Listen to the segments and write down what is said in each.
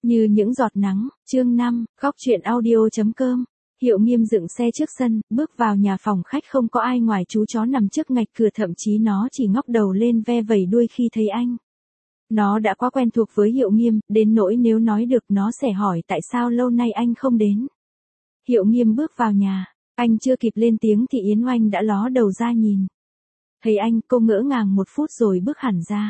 Như những giọt nắng, chương 5, góc truyện audio.com. Hiệu Nghiêm dựng xe trước sân, bước vào nhà phòng khách không có ai ngoài chú chó nằm trước ngạch cửa, thậm chí nó chỉ ngóc đầu lên ve vẩy đuôi khi thấy anh. Nó đã quá quen thuộc với Hiệu Nghiêm, đến nỗi nếu nói được nó sẽ hỏi tại sao lâu nay anh không đến. Hiệu Nghiêm bước vào nhà, anh chưa kịp lên tiếng thì Yến Oanh đã ló đầu ra nhìn. Thấy anh, cô ngỡ ngàng một phút rồi bước hẳn ra.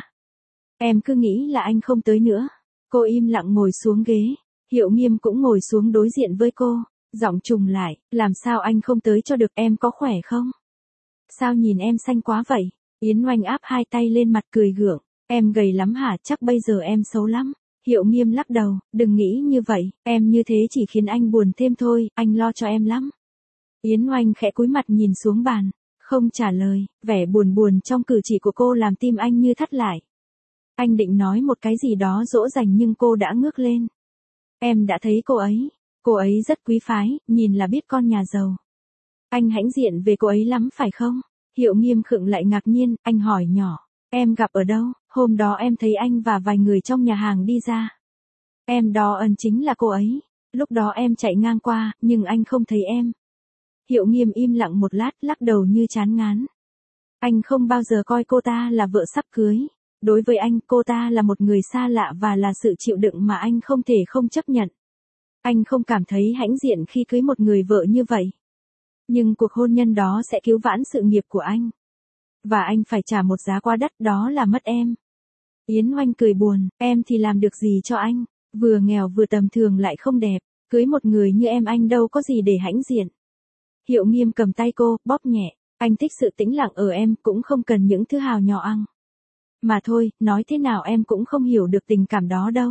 Em cứ nghĩ là anh không tới nữa. Cô im lặng ngồi xuống ghế, Hiệu Nghiêm cũng ngồi xuống đối diện với cô, giọng trùng lại, làm sao anh không tới cho được, em có khỏe không? Sao nhìn em xanh quá vậy? Yến Oanh áp hai tay lên mặt cười gượng, em gầy lắm hả, chắc bây giờ em xấu lắm. Hiệu Nghiêm lắc đầu, đừng nghĩ như vậy, em như thế chỉ khiến anh buồn thêm thôi, anh lo cho em lắm. Yến Oanh khẽ cúi mặt nhìn xuống bàn, không trả lời, vẻ buồn buồn trong cử chỉ của cô làm tim anh như thắt lại. Anh định nói một cái gì đó dỗ dành nhưng cô đã ngước lên. Em đã thấy cô ấy rất quý phái, nhìn là biết con nhà giàu. Anh hãnh diện về cô ấy lắm phải không? Hiệu Nghiêm khựng lại ngạc nhiên, anh hỏi nhỏ, em gặp ở đâu? Hôm đó em thấy anh và vài người trong nhà hàng đi ra. Em đó chính là cô ấy. Lúc đó em chạy ngang qua, nhưng anh không thấy em. Hiệu Nghiêm im lặng một lát, lắc đầu như chán ngán. Anh không bao giờ coi cô ta là vợ sắp cưới. Đối với anh, cô ta là một người xa lạ và là sự chịu đựng mà anh không thể không chấp nhận. Anh không cảm thấy hãnh diện khi cưới một người vợ như vậy. Nhưng cuộc hôn nhân đó sẽ cứu vãn sự nghiệp của anh. Và anh phải trả một giá quá đắt, đó là mất em. Yến Oanh cười buồn, em thì làm được gì cho anh, vừa nghèo vừa tầm thường lại không đẹp, cưới một người như em anh đâu có gì để hãnh diện. Hiệu Nghiêm cầm tay cô, bóp nhẹ, anh thích sự tĩnh lặng ở em, cũng không cần những thứ hào nhoáng. Mà thôi, nói thế nào em cũng không hiểu được tình cảm đó đâu.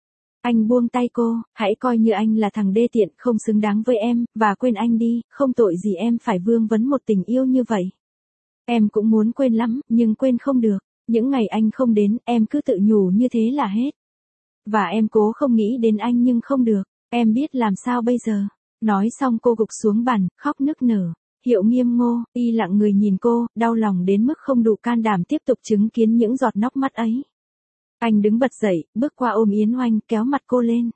Anh buông tay cô, hãy coi như anh là thằng đê tiện, không xứng đáng với em, và quên anh đi, không tội gì em phải vương vấn một tình yêu như vậy. Em cũng muốn quên lắm, nhưng quên không được. Những ngày anh không đến, em cứ tự nhủ như thế là hết. Và em cố không nghĩ đến anh nhưng không được, em biết làm sao bây giờ. Nói xong cô gục xuống bàn, khóc nức nở. Hiệu Nghiêm ngô, y lặng người nhìn cô, đau lòng đến mức không đủ can đảm tiếp tục chứng kiến những giọt nước mắt ấy. Anh đứng bật dậy, bước qua ôm Yến Oanh, kéo mặt cô lên.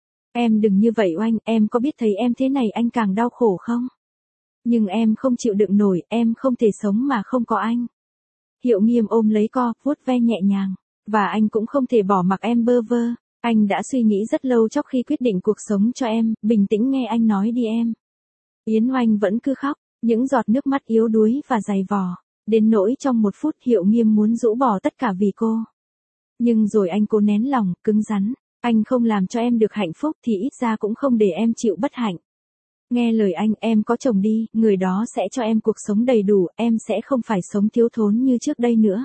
Em đừng như vậy Oanh, em có biết thấy em thế này anh càng đau khổ không? Nhưng em không chịu đựng nổi, em không thể sống mà không có anh. Hiệu Nghiêm ôm lấy cô, vuốt ve nhẹ nhàng. Và anh cũng không thể bỏ mặc em bơ vơ. Anh đã suy nghĩ rất lâu trước khi quyết định cuộc sống cho em, bình tĩnh nghe anh nói đi em. Yến Oanh vẫn cứ khóc. Những giọt nước mắt yếu đuối và dày vò, đến nỗi trong một phút Hiệu Nghiêm muốn rũ bỏ tất cả vì cô. Nhưng rồi anh cố nén lòng, cứng rắn, anh không làm cho em được hạnh phúc thì ít ra cũng không để em chịu bất hạnh. Nghe lời anh, em có chồng đi, người đó sẽ cho em cuộc sống đầy đủ, em sẽ không phải sống thiếu thốn như trước đây nữa.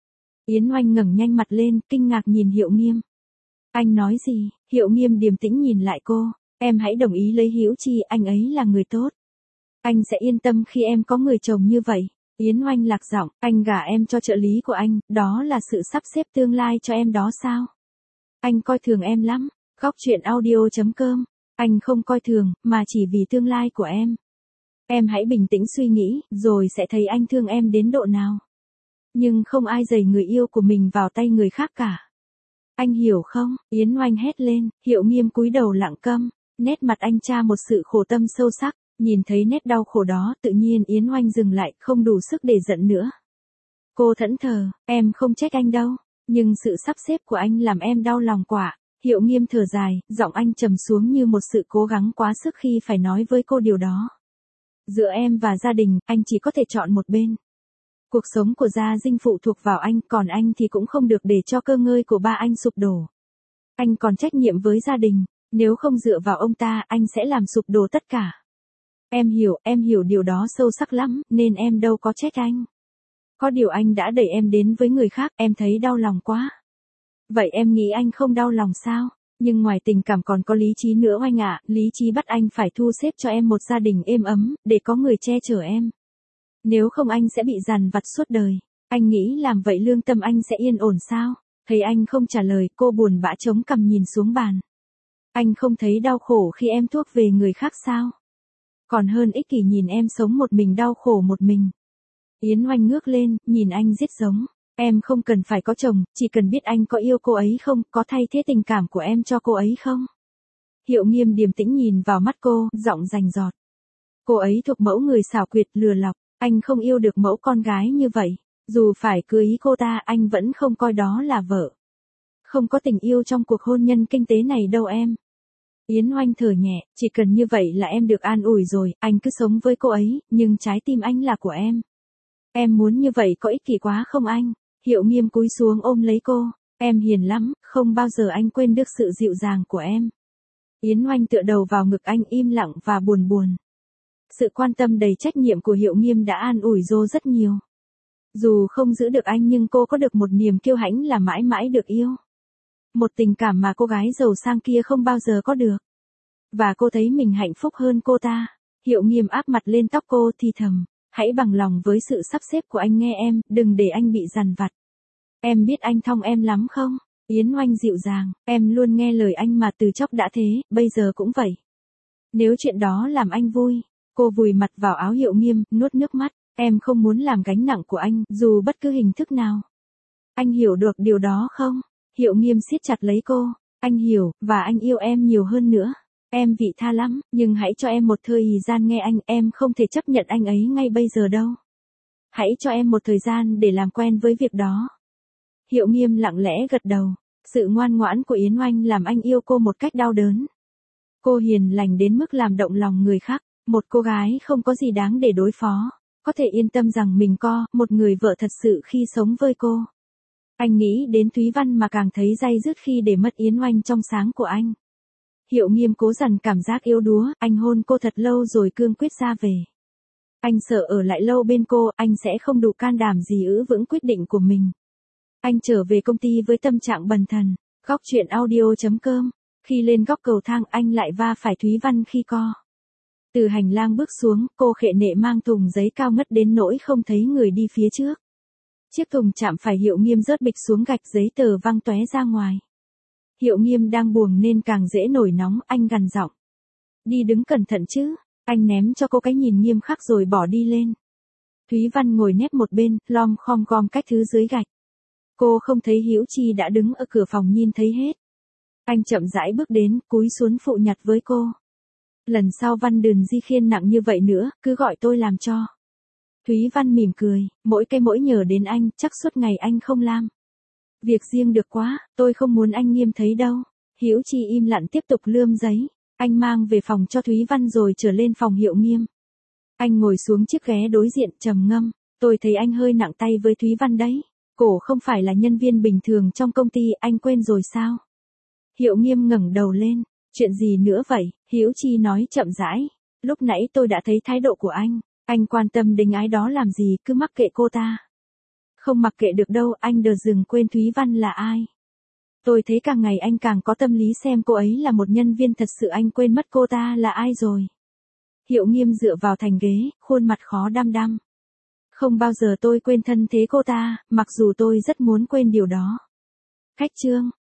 Yến Oanh ngẩng nhanh mặt lên, kinh ngạc nhìn Hiệu Nghiêm. Anh nói gì? Hiệu Nghiêm điềm tĩnh nhìn lại cô, em hãy đồng ý lấy Hữu Chi, anh ấy là người tốt. Anh sẽ yên tâm khi em có người chồng như vậy. Yến Oanh lạc giọng, anh gả em cho trợ lý của anh, đó là sự sắp xếp tương lai cho em đó sao? Anh coi thường em lắm. Góc truyện audio.com. Anh không coi thường, mà chỉ vì tương lai của em. Em hãy bình tĩnh suy nghĩ, rồi sẽ thấy anh thương em đến độ nào. Nhưng không ai dày người yêu của mình vào tay người khác cả. Anh hiểu không? Yến Oanh hét lên, Hiệu Nghiêm cúi đầu lặng câm, nét mặt anh tra một sự khổ tâm sâu sắc. Nhìn thấy nét đau khổ đó, tự nhiên Yến Oanh dừng lại, không đủ sức để giận nữa. Cô thẫn thờ, em không trách anh đâu, nhưng sự sắp xếp của anh làm em đau lòng quả. Hiệu Nghiêm thở dài, giọng anh trầm xuống như một sự cố gắng quá sức khi phải nói với cô điều đó. Giữa em và gia đình, anh chỉ có thể chọn một bên. Cuộc sống của gia dinh phụ thuộc vào anh, còn anh thì cũng không được để cho cơ ngơi của ba anh sụp đổ. Anh còn trách nhiệm với gia đình, nếu không dựa vào ông ta, anh sẽ làm sụp đổ tất cả. Em hiểu điều đó sâu sắc lắm, nên em đâu có trách anh. Có điều anh đã đẩy em đến với người khác, em thấy đau lòng quá. Vậy em nghĩ anh không đau lòng sao? Nhưng ngoài tình cảm còn có lý trí nữa Oanh ạ, lý trí bắt anh phải thu xếp cho em một gia đình êm ấm, để có người che chở em. Nếu không anh sẽ bị dằn vặt suốt đời. Anh nghĩ làm vậy lương tâm anh sẽ yên ổn sao? Thấy anh không trả lời, cô buồn bã chống cằm nhìn xuống bàn. Anh không thấy đau khổ khi em thuốc về người khác sao? Còn hơn ích kỷ nhìn em sống một mình đau khổ một mình. Yến Oanh ngước lên, nhìn anh giết giống. Em không cần phải có chồng, chỉ cần biết anh có yêu cô ấy không, có thay thế tình cảm của em cho cô ấy không. Hiệu Nghiêm điềm tĩnh nhìn vào mắt cô, giọng rành rọt. Cô ấy thuộc mẫu người xảo quyệt lừa lọc, anh không yêu được mẫu con gái như vậy. Dù phải cưới cô ta, anh vẫn không coi đó là vợ. Không có tình yêu trong cuộc hôn nhân kinh tế này đâu em. Yến Oanh thở nhẹ, chỉ cần như vậy là em được an ủi rồi, anh cứ sống với cô ấy, nhưng trái tim anh là của em. Em muốn như vậy có ích kỷ quá không anh? Hiệu Nghiêm cúi xuống ôm lấy cô, em hiền lắm, không bao giờ anh quên được sự dịu dàng của em. Yến Oanh tựa đầu vào ngực anh im lặng và buồn buồn. Sự quan tâm đầy trách nhiệm của Hiệu Nghiêm đã an ủi Dô rất nhiều. Dù không giữ được anh nhưng cô có được một niềm kiêu hãnh là mãi mãi được yêu. Một tình cảm mà cô gái giàu sang kia không bao giờ có được. Và cô thấy mình hạnh phúc hơn cô ta. Hiệu Nghiêm áp mặt lên tóc cô thì thầm. Hãy bằng lòng với sự sắp xếp của anh nghe em, đừng để anh bị dằn vặt. Em biết anh thong em lắm không? Yến Oanh dịu dàng, em luôn nghe lời anh mà từ chốc đã thế, bây giờ cũng vậy. Nếu chuyện đó làm anh vui, cô vùi mặt vào áo Hiệu Nghiêm, nuốt nước mắt. Em không muốn làm gánh nặng của anh, dù bất cứ hình thức nào. Anh hiểu được điều đó không? Hiệu Nghiêm siết chặt lấy cô. Anh hiểu, và anh yêu em nhiều hơn nữa. Em vị tha lắm, nhưng hãy cho em một thời gian nghe anh, em không thể chấp nhận anh ấy ngay bây giờ đâu. Hãy cho em một thời gian để làm quen với việc đó. Hiệu Nghiêm lặng lẽ gật đầu. Sự ngoan ngoãn của Yến Oanh làm anh yêu cô một cách đau đớn. Cô hiền lành đến mức làm động lòng người khác. Một cô gái không có gì đáng để đối phó. Có thể yên tâm rằng mình có một người vợ thật sự khi sống với cô. Anh nghĩ đến Thúy Văn mà càng thấy day dứt khi để mất Yến Oanh trong sáng của anh. Hiệu Nghiêm cố dằn cảm giác yếu đuối, anh hôn cô thật lâu rồi cương quyết ra về. Anh sợ ở lại lâu bên cô, anh sẽ không đủ can đảm gì giữ vững quyết định của mình. Anh trở về công ty với tâm trạng bần thần. Góc truyện audio.com. Khi lên góc cầu thang anh lại va phải Thúy Văn khi co. Từ hành lang bước xuống, cô khệ nệ mang thùng giấy cao ngất đến nỗi không thấy người đi phía trước. Chiếc thùng chạm phải Hiệu Nghiêm rớt bịch xuống gạch, giấy tờ văng tóe ra ngoài. Hiệu Nghiêm đang buồn nên càng dễ nổi nóng, anh gằn giọng. Đi đứng cẩn thận chứ. Anh ném cho cô cái nhìn nghiêm khắc rồi bỏ đi lên. Thúy Văn ngồi nép một bên, lom khom gom các thứ dưới gạch. Cô không thấy Hữu Chi đã đứng ở cửa phòng nhìn thấy hết. Anh chậm rãi bước đến, cúi xuống phụ nhặt với cô. Lần sau Văn đừng di khiên nặng như vậy nữa, cứ gọi tôi làm cho. Thúy Văn mỉm cười, mỗi nhờ đến anh, chắc suốt ngày anh không làm. Việc riêng được quá, tôi không muốn anh Nghiêm thấy đâu. Hữu Chi im lặng tiếp tục lươm giấy. Anh mang về phòng cho Thúy Văn rồi trở lên phòng Hiệu Nghiêm. Anh ngồi xuống chiếc ghế đối diện trầm ngâm. Tôi thấy anh hơi nặng tay với Thúy Văn đấy. Cổ không phải là nhân viên bình thường trong công ty, anh quên rồi sao? Hiệu Nghiêm ngẩng đầu lên. Chuyện gì nữa vậy? Hữu Chi nói chậm rãi. Lúc nãy tôi đã thấy thái độ của anh quan tâm đến ái đó làm gì, cứ mắc kệ cô ta. Không mặc kệ được đâu, anh đừng dừng quên Thúy Văn là ai. Tôi thấy càng ngày anh càng có tâm lý xem cô ấy là một nhân viên, thật sự anh quên mất cô ta là ai rồi. Hiệu Nghiêm dựa vào thành ghế, khuôn mặt khó đăm đăm. Không bao giờ tôi quên thân thế cô ta, mặc dù tôi rất muốn quên điều đó. Khách chương.